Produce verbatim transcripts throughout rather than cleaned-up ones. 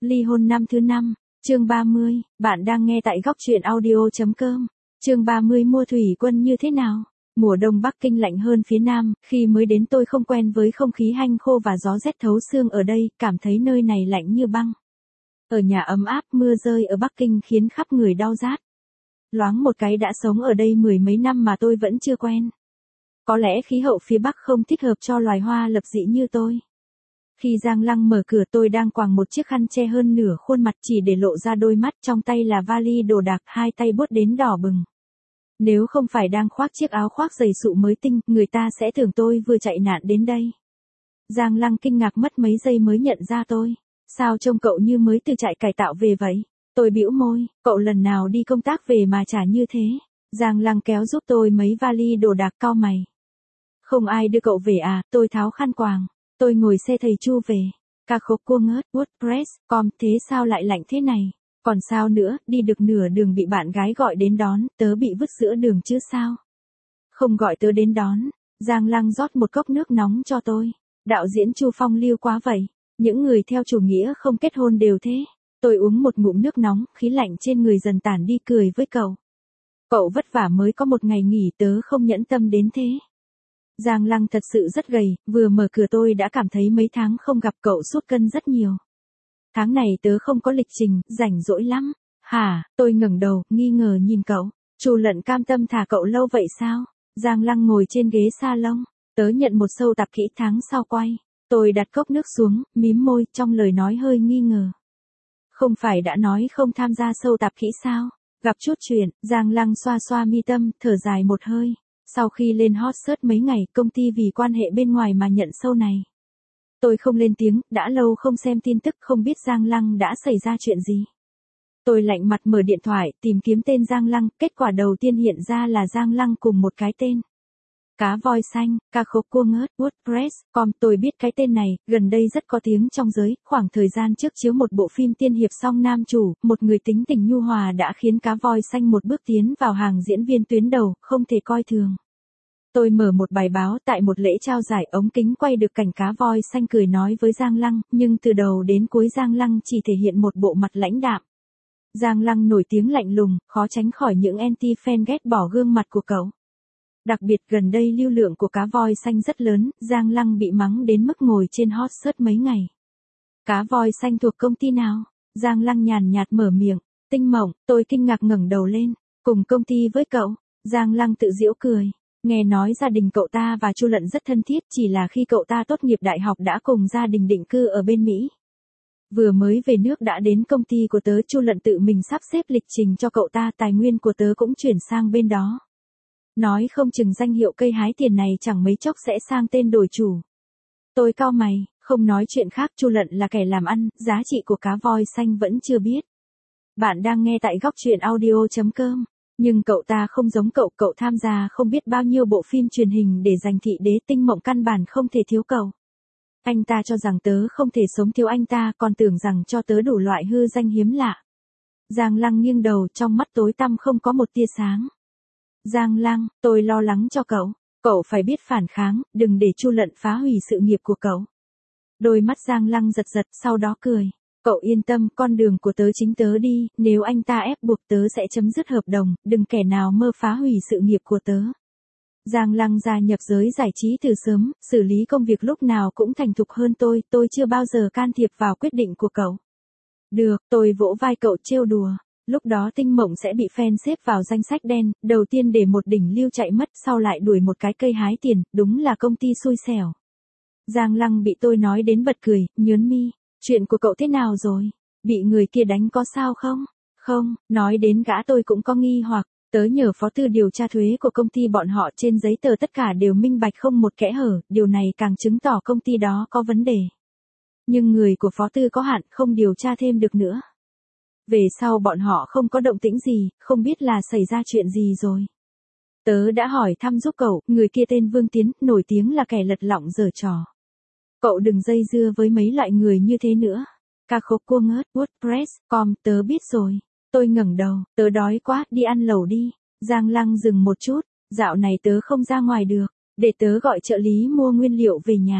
Ly hôn năm thứ năm, chương ba mươi, bạn đang nghe tại góc truyện audio.com. Chương ba mươi mùa thủy quân như thế nào? Mùa đông Bắc Kinh lạnh hơn phía Nam, khi mới đến tôi không quen với không khí hanh khô và gió rét thấu xương ở đây, cảm thấy nơi này lạnh như băng. Ở nhà ấm áp, mưa rơi ở Bắc Kinh khiến khắp người đau rát. Loáng một cái đã sống ở đây mười mấy năm mà tôi vẫn chưa quen. Có lẽ khí hậu phía Bắc không thích hợp cho loài hoa lập dị như tôi. Khi Giang Lăng mở cửa tôi đang quàng một chiếc khăn che hơn nửa khuôn mặt chỉ để lộ ra đôi mắt, trong tay là vali đồ đạc, hai tay buốt đến đỏ bừng. Nếu không phải đang khoác chiếc áo khoác dày sụ mới tinh, người ta sẽ tưởng tôi vừa chạy nạn đến đây. Giang Lăng kinh ngạc mất mấy giây mới nhận ra tôi. Sao trông cậu như mới từ trại cải tạo về vậy? Tôi bĩu môi, cậu lần nào đi công tác về mà chả như thế. Giang Lăng kéo giúp tôi mấy vali đồ đạc, cau mày. Không ai đưa cậu về à? Tôi tháo khăn quàng. Tôi ngồi xe thầy Chu về. Ca khúc cua ngớt, WordPress, com, thế sao lại lạnh thế này? Còn sao nữa, đi được nửa đường bị bạn gái gọi đến đón, tớ bị vứt giữa đường chứ sao? Không gọi tớ đến đón. Giang Lăng rót một cốc nước nóng cho tôi. Đạo diễn Chu phong lưu quá vậy. Những người theo chủ nghĩa không kết hôn đều thế. Tôi uống một ngụm nước nóng, khí lạnh trên người dần tản đi, cười với cậu. Cậu vất vả mới có một ngày nghỉ, tớ không nhẫn tâm đến thế. Giang Lăng thật sự rất gầy, vừa mở cửa tôi đã cảm thấy mấy tháng không gặp cậu sút cân rất nhiều. Tháng này tớ không có lịch trình, rảnh rỗi lắm. Hả? Tôi ngẩng đầu, nghi ngờ nhìn cậu. Chu Lận cam tâm thả cậu lâu vậy sao? Giang Lăng ngồi trên ghế salon. Tớ nhận một sâu tạp kỹ tháng sau quay. Tôi đặt cốc nước xuống, mím môi, trong lời nói hơi nghi ngờ. Không phải đã nói không tham gia sâu tạp kỹ sao? Gặp chút chuyện, Giang Lăng xoa xoa mi tâm, thở dài một hơi. Sau khi lên hot search mấy ngày, công ty vì quan hệ bên ngoài mà nhận sâu này. Tôi không lên tiếng, đã lâu không xem tin tức, không biết Giang Lăng đã xảy ra chuyện gì. Tôi lạnh mặt mở điện thoại, tìm kiếm tên Giang Lăng, kết quả đầu tiên hiện ra là Giang Lăng cùng một cái tên. Cá voi xanh, ca khúc cua ngớt, WordPress, com, tôi biết cái tên này, gần đây rất có tiếng trong giới, khoảng thời gian trước chiếu một bộ phim tiên hiệp song nam chủ, một người tính tình nhu hòa đã khiến cá voi xanh một bước tiến vào hàng diễn viên tuyến đầu, không thể coi thường. Tôi mở một bài báo, tại một lễ trao giải, ống kính quay được cảnh cá voi xanh cười nói với Giang Lăng, nhưng từ đầu đến cuối Giang Lăng chỉ thể hiện một bộ mặt lãnh đạm. Giang Lăng nổi tiếng lạnh lùng, khó tránh khỏi những anti-fan ghét bỏ gương mặt của cậu. Đặc biệt gần đây lưu lượng của cá voi xanh rất lớn, Giang Lăng bị mắng đến mức ngồi trên hot search mấy ngày. Cá voi xanh thuộc công ty nào? Giang Lăng nhàn nhạt mở miệng. Tinh Mộng. Tôi kinh ngạc ngẩng đầu lên. Cùng công ty với cậu? Giang Lăng tự giễu cười. Nghe nói gia đình cậu ta và Chu Lận rất thân thiết, chỉ là khi cậu ta tốt nghiệp đại học đã cùng gia đình định cư ở bên Mỹ. Vừa mới về nước đã đến công ty của tớ, Chu Lận tự mình sắp xếp lịch trình cho cậu ta, tài nguyên của tớ cũng chuyển sang bên đó. Nói không chừng danh hiệu cây hái tiền này chẳng mấy chốc sẽ sang tên đổi chủ. Tôi cau mày, không nói chuyện khác, Chu Lận là kẻ làm ăn, giá trị của cá voi xanh vẫn chưa biết. Bạn đang nghe tại góc truyện audio.com. Nhưng cậu ta không giống cậu, cậu tham gia không biết bao nhiêu bộ phim truyền hình để giành thị đế, Tinh Mộng căn bản không thể thiếu cậu. Anh ta cho rằng tớ không thể sống thiếu anh ta, còn tưởng rằng cho tớ đủ loại hư danh hiếm lạ. Giang Lăng nghiêng đầu, trong mắt tối tăm không có một tia sáng. Giang Lăng, tôi lo lắng cho cậu. Cậu phải biết phản kháng, đừng để Chu Lận phá hủy sự nghiệp của cậu. Đôi mắt Giang Lăng giật giật, sau đó cười. Cậu yên tâm, con đường của tớ chính tớ đi, nếu anh ta ép buộc tớ sẽ chấm dứt hợp đồng, đừng kẻ nào mơ phá hủy sự nghiệp của tớ. Giang Lăng gia nhập giới giải trí từ sớm, xử lý công việc lúc nào cũng thành thục hơn tôi, tôi chưa bao giờ can thiệp vào quyết định của cậu. Được, tôi vỗ vai cậu trêu đùa. Lúc đó Tinh Mộng sẽ bị fan xếp vào danh sách đen, đầu tiên để một đỉnh lưu chạy mất, sau lại đuổi một cái cây hái tiền, đúng là công ty xui xẻo. Giang Lăng bị tôi nói đến bật cười, nhớn mi. Chuyện của cậu thế nào rồi? Bị người kia đánh có sao không? Không, nói đến gã tôi cũng có nghi hoặc, tớ nhờ phó tư điều tra thuế của công ty bọn họ, trên giấy tờ tất cả đều minh bạch không một kẽ hở, điều này càng chứng tỏ công ty đó có vấn đề. Nhưng người của phó tư có hạn, không điều tra thêm được nữa. Về sau bọn họ không có động tĩnh gì, không biết là xảy ra chuyện gì rồi. Tớ đã hỏi thăm giúp cậu, người kia tên Vương Tiến, nổi tiếng là kẻ lật lọng giở trò. Cậu đừng dây dưa với mấy loại người như thế nữa. Ca khúc cua ngớt, WordPress, com, tớ biết rồi. Tôi ngẩng đầu, tớ đói quá, đi ăn lẩu đi. Giang Lăng dừng một chút, dạo này tớ không ra ngoài được, để tớ gọi trợ lý mua nguyên liệu về nhà.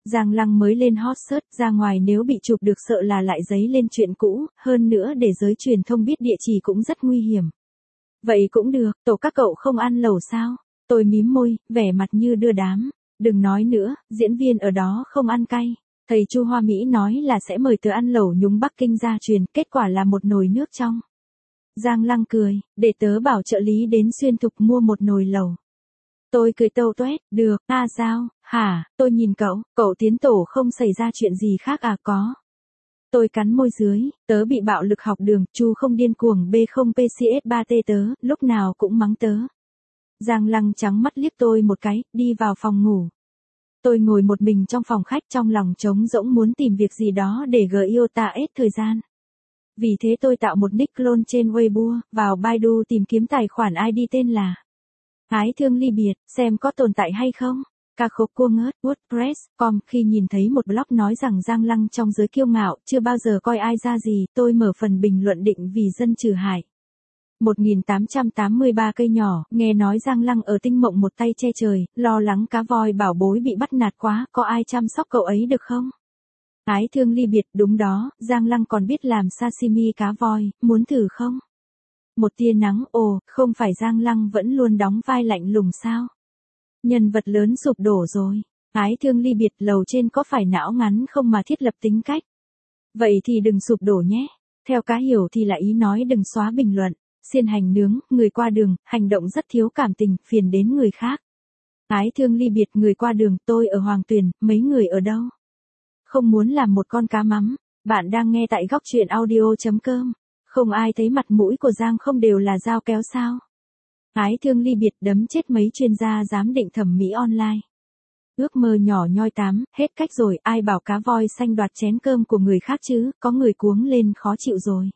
Giang Lăng mới lên hot search, ra ngoài nếu bị chụp được sợ là lại giấy lên chuyện cũ, hơn nữa để giới truyền thông biết địa chỉ cũng rất nguy hiểm. Vậy cũng được, tổ các cậu không ăn lẩu sao? Tôi mím môi, vẻ mặt như đưa đám. Đừng nói nữa, diễn viên ở đó không ăn cay. Thầy Chu Hoa Mỹ nói là sẽ mời tớ ăn lẩu nhúng Bắc Kinh gia truyền, kết quả là một nồi nước trong. Giang Lăng cười, để tớ bảo trợ lý đến Xuyên Thục mua một nồi lẩu. Tôi cười tâu tuét, được, à sao, hả, tôi nhìn cậu, cậu tiến tổ không xảy ra chuyện gì khác à có. Tôi cắn môi dưới, tớ bị bạo lực học đường, Chu không điên cuồng B không P C S ba T tớ, lúc nào cũng mắng tớ. Giang Lăng trắng mắt liếc tôi một cái, đi vào phòng ngủ. Tôi ngồi một mình trong phòng khách trong lòng trống rỗng muốn tìm việc gì đó để gợi yêu ta ết thời gian. Vì thế tôi tạo một nick clone trên Weibo, vào Baidu tìm kiếm tài khoản i đê tên là Ái Thương Ly Biệt, xem có tồn tại hay không. Ca khúc cua ngớt, WordPress chấm com khi nhìn thấy một blog nói rằng Giang Lăng trong giới kiêu ngạo, chưa bao giờ coi ai ra gì, tôi mở phần bình luận định vì dân trừ hại. một nghìn tám trăm tám mươi ba cây nhỏ, nghe nói Giang Lăng ở Tinh Mộng một tay che trời, lo lắng cá voi bảo bối bị bắt nạt quá, có ai chăm sóc cậu ấy được không? Ái Thương Ly Biệt, đúng đó, Giang Lăng còn biết làm sashimi cá voi, muốn thử không? Một tia nắng, ồ, không phải Giang Lăng vẫn luôn đóng vai lạnh lùng sao? Nhân vật lớn sụp đổ rồi. Ái Thương Ly Biệt, lầu trên có phải não ngắn không mà thiết lập tính cách? Vậy thì đừng sụp đổ nhé. Theo cá hiểu thì là ý nói đừng xóa bình luận. Xiên hành nướng, người qua đường, hành động rất thiếu cảm tình, phiền đến người khác. Ái Thương Ly Biệt, người qua đường, tôi ở Hoàng Tuyền, mấy người ở đâu? Không muốn làm một con cá mắm. Bạn đang nghe tại góc truyện audio chấm com. Không ai thấy mặt mũi của Giang không đều là dao kéo sao? Ái Thương Ly Biệt, đấm chết mấy chuyên gia giám định thẩm mỹ online. Ước mơ nhỏ nhoi tám, hết cách rồi, ai bảo cá voi xanh đoạt chén cơm của người khác chứ, có người cuống lên khó chịu rồi.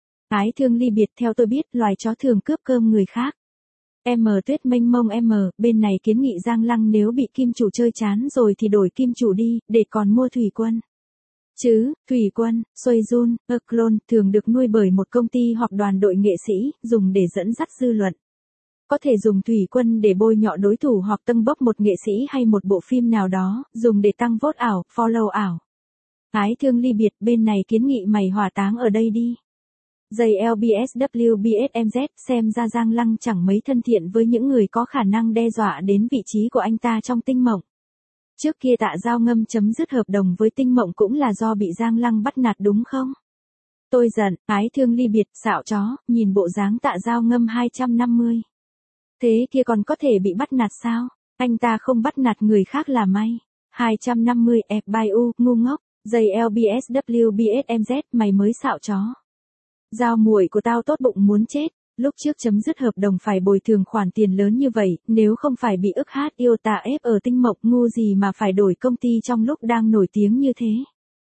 Ái Thương Ly Biệt, theo tôi biết, loài chó thường cướp cơm người khác. M Tuyết mênh mông M, bên này kiến nghị Giang Lăng nếu bị kim chủ chơi chán rồi thì đổi kim chủ đi, để còn mua thủy quân. Chứ, thủy quân, Soyjun, Clone, thường được nuôi bởi một công ty hoặc đoàn đội nghệ sĩ, dùng để dẫn dắt dư luận. Có thể dùng thủy quân để bôi nhọ đối thủ hoặc tâng bốc một nghệ sĩ hay một bộ phim nào đó, dùng để tăng vote ảo, follow ảo. Ái Thương Ly Biệt, bên này kiến nghị mày hỏa táng ở đây đi. J L B S W B S M Z, xem ra Giang Lăng chẳng mấy thân thiện với những người có khả năng đe dọa đến vị trí của anh ta trong Tinh Mộng. Trước kia Tạ Giao Ngâm chấm dứt hợp đồng với Tinh Mộng cũng là do bị Giang Lăng bắt nạt đúng không? Tôi giận, Ái Thương Ly Biệt, xạo chó, nhìn bộ dáng Tạ Giao Ngâm hai trăm năm mươi. Thế kia còn có thể bị bắt nạt sao? Anh ta không bắt nạt người khác là may. hai trăm năm mươi F by U, ngu ngốc. J L B S W B S M Z, mày mới xạo chó. Giao muội của tao tốt bụng muốn chết. Lúc trước chấm dứt hợp đồng phải bồi thường khoản tiền lớn như vậy, nếu không phải bị ức hát yêu tà ép ở Tinh Mộng, ngu gì mà phải đổi công ty trong lúc đang nổi tiếng như thế.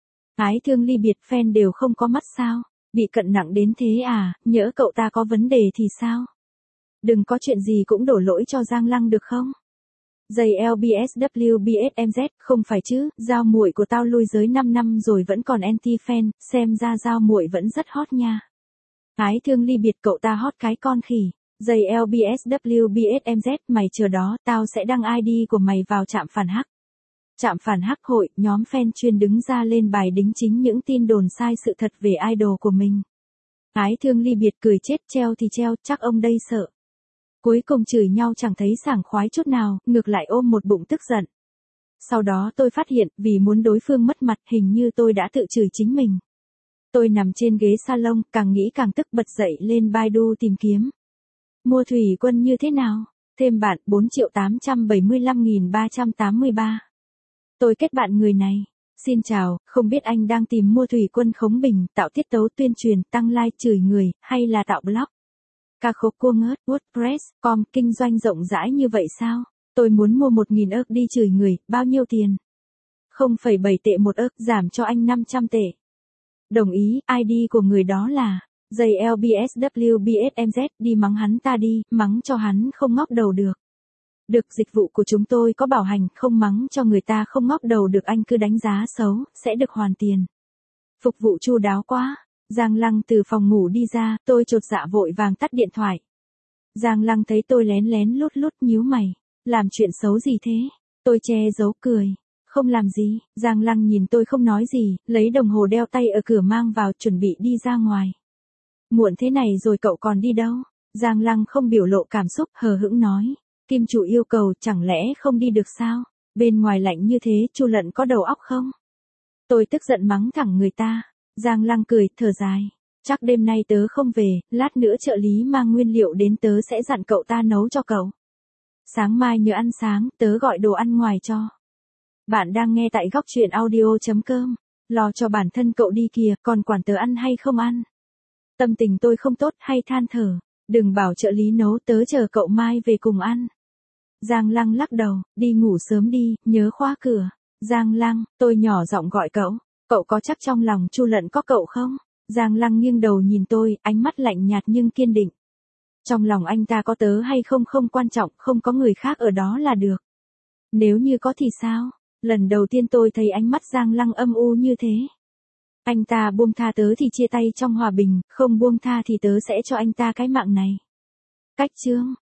Ái Thương Ly Biệt, fan đều không có mắt sao? Bị cận nặng đến thế à, nhỡ cậu ta có vấn đề thì sao? Đừng có chuyện gì cũng đổ lỗi cho Giang Lăng được không? J L B S W B S M Z, không phải chứ, giao muội của tao lui giới năm năm rồi vẫn còn anti-fan, xem ra giao muội vẫn rất hot nha. Ái Thương Ly Biệt, cậu ta hot cái con khỉ. J L B S W B S M Z, mày chờ đó, tao sẽ đăng I D của mày vào trạm phản hắc. Trạm phản hắc hội, nhóm fan chuyên đứng ra lên bài đính chính những tin đồn sai sự thật về idol của mình. Ái Thương Ly Biệt, cười chết, treo thì treo, chắc ông đây sợ. Cuối cùng chửi nhau chẳng thấy sảng khoái chút nào, ngược lại ôm một bụng tức giận. Sau đó tôi phát hiện, vì muốn đối phương mất mặt, hình như tôi đã tự chửi chính mình. Tôi nằm trên ghế salon, càng nghĩ càng tức, bật dậy lên Baidu tìm kiếm. Mua thủy quân như thế nào? Thêm bạn bốn triệu tám trăm bảy mươi lăm nghìn ba trăm tám mươi ba. Tôi kết bạn người này. Xin chào, không biết anh đang tìm mua thủy quân khống bình, tạo tiết tấu tuyên truyền, tăng like chửi người, hay là tạo blog? Ca khúc cua ngớt, WordPress chấm com, kinh doanh rộng rãi như vậy sao? Tôi muốn mua một nghìn ức đi chửi người, bao nhiêu tiền? không phẩy bảy tệ một ức, giảm cho anh năm trăm tệ. Đồng ý, I D của người đó là J L B S W B S M Z, đi mắng hắn ta đi, mắng cho hắn không ngóc đầu được. Được, dịch vụ của chúng tôi có bảo hành, không mắng cho người ta không ngóc đầu được, anh cứ đánh giá xấu, sẽ được hoàn tiền. Phục vụ chu đáo quá. Giang Lăng từ phòng ngủ đi ra, tôi chột dạ vội vàng tắt điện thoại. Giang Lăng thấy tôi lén lén lút lút nhíu mày. Làm chuyện xấu gì thế? Tôi che giấu cười. không làm gì. Giang Lăng nhìn tôi không nói gì, lấy đồng hồ đeo tay ở cửa mang vào chuẩn bị đi ra ngoài. Muộn thế này rồi cậu còn đi đâu? Giang Lăng không biểu lộ cảm xúc, hờ hững nói. Kim chủ yêu cầu, chẳng lẽ không đi được sao? Bên ngoài lạnh như thế, Chu Lận có đầu óc không? Tôi tức giận mắng thẳng người ta. Giang Lăng cười, thở dài. Chắc đêm nay tớ không về, lát nữa trợ lý mang nguyên liệu đến tớ sẽ dặn cậu ta nấu cho cậu. Sáng mai nhớ ăn sáng, tớ gọi đồ ăn ngoài cho. Bạn đang nghe tại góc chuyện audio chấm com. Lo cho bản thân cậu đi kìa, còn quản tớ ăn hay không ăn. Tâm tình tôi không tốt hay than thở. Đừng bảo trợ lý nấu, tớ chờ cậu mai về cùng ăn. Giang Lăng lắc đầu, đi ngủ sớm đi, nhớ khóa cửa. Giang Lăng, tôi nhỏ giọng gọi cậu. Cậu có chắc trong lòng Chu Lận có cậu không? Giang Lăng nghiêng đầu nhìn tôi, ánh mắt lạnh nhạt nhưng kiên định. Trong lòng anh ta có tớ hay không không quan trọng, không có người khác ở đó là được. Nếu như có thì sao? Lần đầu tiên tôi thấy ánh mắt Giang Lăng âm u như thế. Anh ta buông tha tớ thì chia tay trong hòa bình, không buông tha thì tớ sẽ cho anh ta cái mạng này. Cách chương.